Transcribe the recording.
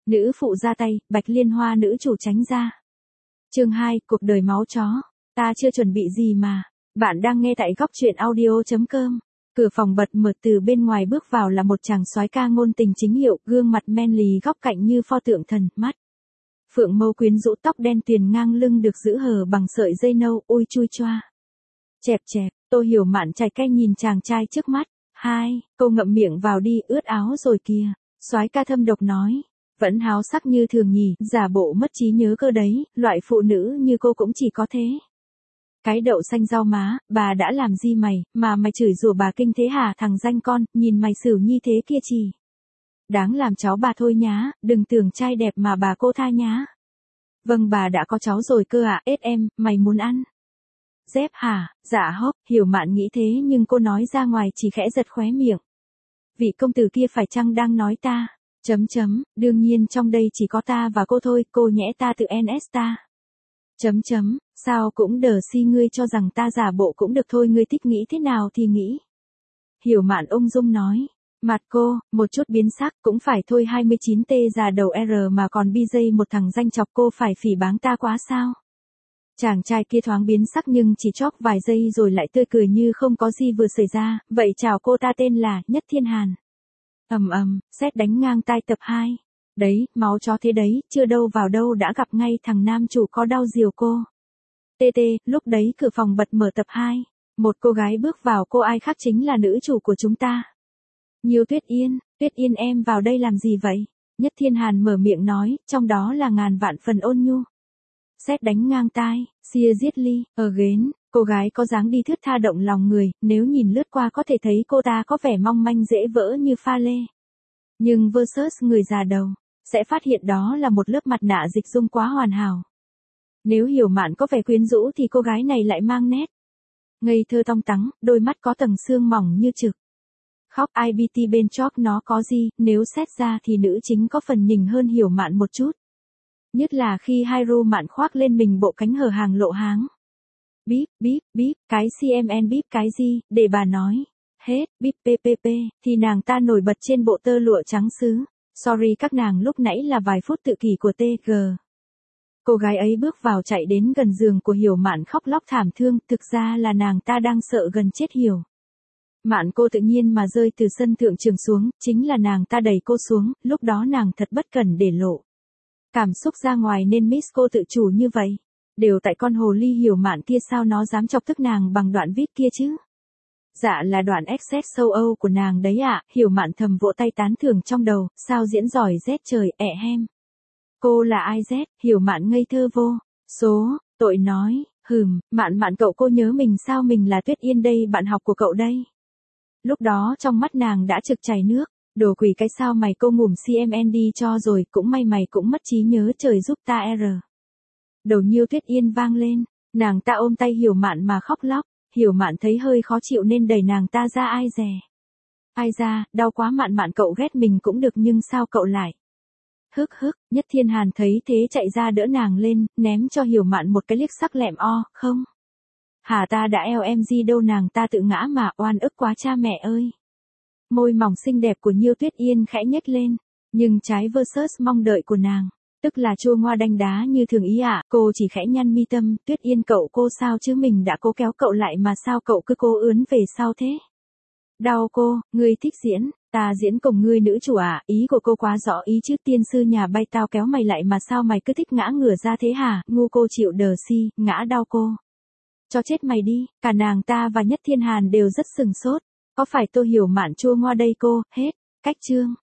Nữ phụ ra tay, Bạch Liên Hoa nữ chủ tránh ra. Chương 2, cuộc đời máu chó. Ta chưa chuẩn bị gì mà. Bạn đang nghe tại góc truyện audio.com. Cửa phòng bật mở, từ bên ngoài bước vào là một chàng soái ca ngôn tình chính hiệu, gương mặt men lì góc cạnh như pho tượng thần, mắt phượng mâu quyến rũ, tóc đen tuyền ngang lưng được giữ hờ bằng sợi dây nâu, ôi chui choa. Chẹp chẹp, Tô Hiểu Mạn chảy cay nhìn chàng trai trước mắt. Hai, cô ngậm miệng vào đi, ướt áo rồi kìa. Soái ca thâm độc nói. Vẫn háo sắc như thường nhỉ, giả bộ mất trí nhớ cơ đấy, loại phụ nữ như cô cũng chỉ có thế. Cái đậu xanh rau má, bà đã làm gì mày, mà mày chửi rủa bà kinh thế hả, thằng danh con, nhìn mày xử như thế kia chỉ. Đáng làm cháu bà thôi nhá, đừng tưởng trai đẹp mà bà cô tha nhá. Vâng, bà đã có cháu rồi cơ ạ, ết em, mày muốn ăn dép hả? Dạ hốc, Hiểu Mạn nghĩ thế nhưng cô nói ra ngoài chỉ khẽ giật khóe miệng. Vị công tử kia phải chăng đang nói ta? Đương nhiên trong đây chỉ có ta và cô thôi, cô nhẽ ta tự NS ta. Sao cũng đờ si, ngươi cho rằng ta giả bộ cũng được thôi, ngươi thích nghĩ thế nào thì nghĩ. Hiểu Mạn ung dung nói. Mặt cô, một chút biến sắc, cũng phải thôi, 29T già đầu R mà còn BJ một thằng danh chọc, cô phải phỉ báng ta quá sao? Chàng trai kia thoáng biến sắc nhưng chỉ chốc vài giây rồi lại tươi cười như không có gì vừa xảy ra, vậy chào, cô ta tên là Nhất Thiên Hàn. Sét đánh ngang tai tập 2. Đấy, máu chó thế đấy, chưa đâu vào đâu đã gặp ngay thằng nam chủ có đau diều cô. Lúc đấy cửa phòng bật mở tập 2. Một cô gái bước vào, cô ai khác chính là nữ chủ của chúng ta. Nhiêu Tuyết Yên em vào đây làm gì vậy? Nhất Thiên Hàn mở miệng nói, trong đó là ngàn vạn phần ôn nhu. Sét đánh ngang tai, seriously, again, cô gái có dáng đi thướt tha động lòng người, nếu nhìn lướt qua có thể thấy cô ta có vẻ mong manh dễ vỡ như pha lê. Nhưng versus người già đầu, sẽ phát hiện đó là một lớp mặt nạ dịch dung quá hoàn hảo. Nếu Hiểu Mạn có vẻ quyến rũ thì cô gái này lại mang nét ngây thơ tong tắng, đôi mắt có tầng xương mỏng như trực. Khóc IBT bên chóp nó có gì, nếu xét ra thì nữ chính có phần nhỉnh hơn Hiểu Mạn một chút. Nhất là khi Hairu Mạn khoác lên mình bộ cánh hở hàng lộ háng. Bíp, cái CMN bíp cái gì, để bà nói. Hết, bíp ppp, thì nàng ta nổi bật trên bộ tơ lụa trắng sứ. Sorry các nàng, lúc nãy là vài phút tự kỷ của TG. Cô gái ấy bước vào, chạy đến gần giường của Hiểu Mạn khóc lóc thảm thương, thực ra là nàng ta đang sợ gần chết Hiểu Mạn cô tự nhiên mà rơi từ sân thượng trường xuống, chính là nàng ta đẩy cô xuống, lúc đó nàng thật bất cẩn để lộ cảm xúc ra ngoài nên miss cô tự chủ như vậy. Đều tại con hồ ly Hiểu Mạn kia, sao nó dám chọc tức nàng bằng đoạn viết kia chứ? Dạ là đoạn XS sâu Âu của nàng đấy ạ, Hiểu Mạn thầm vỗ tay tán thưởng trong đầu, sao diễn giỏi rét trời, ẹ hem. Cô là ai Z, Hiểu Mạn ngây thơ vô số, tội nói, Mạn cậu, cô nhớ mình sao, mình là Tuyết Yên đây, bạn học của cậu đây. Lúc đó trong mắt nàng đã trực chảy nước. Đồ quỷ cái, sao mày, cô ngủm CMN đi cho rồi, cũng may mày cũng mất trí nhớ, trời giúp ta R. Đầu Nhiêu Tuyết Yên vang lên, nàng ta ôm tay Hiểu Mạn mà khóc lóc, Hiểu Mạn thấy hơi khó chịu nên đẩy nàng ta ra. Ai ra, đau quá Mạn cậu ghét mình cũng được nhưng sao cậu lại. Nhất Thiên Hàn thấy thế chạy ra đỡ nàng lên, ném cho Hiểu Mạn một cái liếc sắc lẹm không. Hà ta đã LMG đâu, nàng ta tự ngã mà, oan ức quá cha mẹ ơi. Môi mỏng xinh đẹp của Nhiêu Tuyết Yên khẽ nhếch lên, nhưng trái versus mong đợi của nàng, tức là chua ngoa đanh đá như thường ý ạ, cô chỉ khẽ nhăn mi tâm, Tuyết Yên cậu, cô sao chứ, mình đã cố kéo cậu lại mà sao cậu cứ cố ướn về sau thế? Đau cô, ngươi thích diễn, ta diễn cùng ngươi nữ chủ à, ý của cô quá rõ ý chứ, tiên sư nhà bay tao kéo mày lại mà sao mày cứ thích ngã ngửa ra thế hả, ngu, cô chịu đờ si, ngã đau cô. Cho chết mày đi, cả nàng ta và Nhất Thiên Hàn đều rất sừng sốt. Có phải tôi Hiểu Mạn chua ngoa đây cô, hết, cách chương.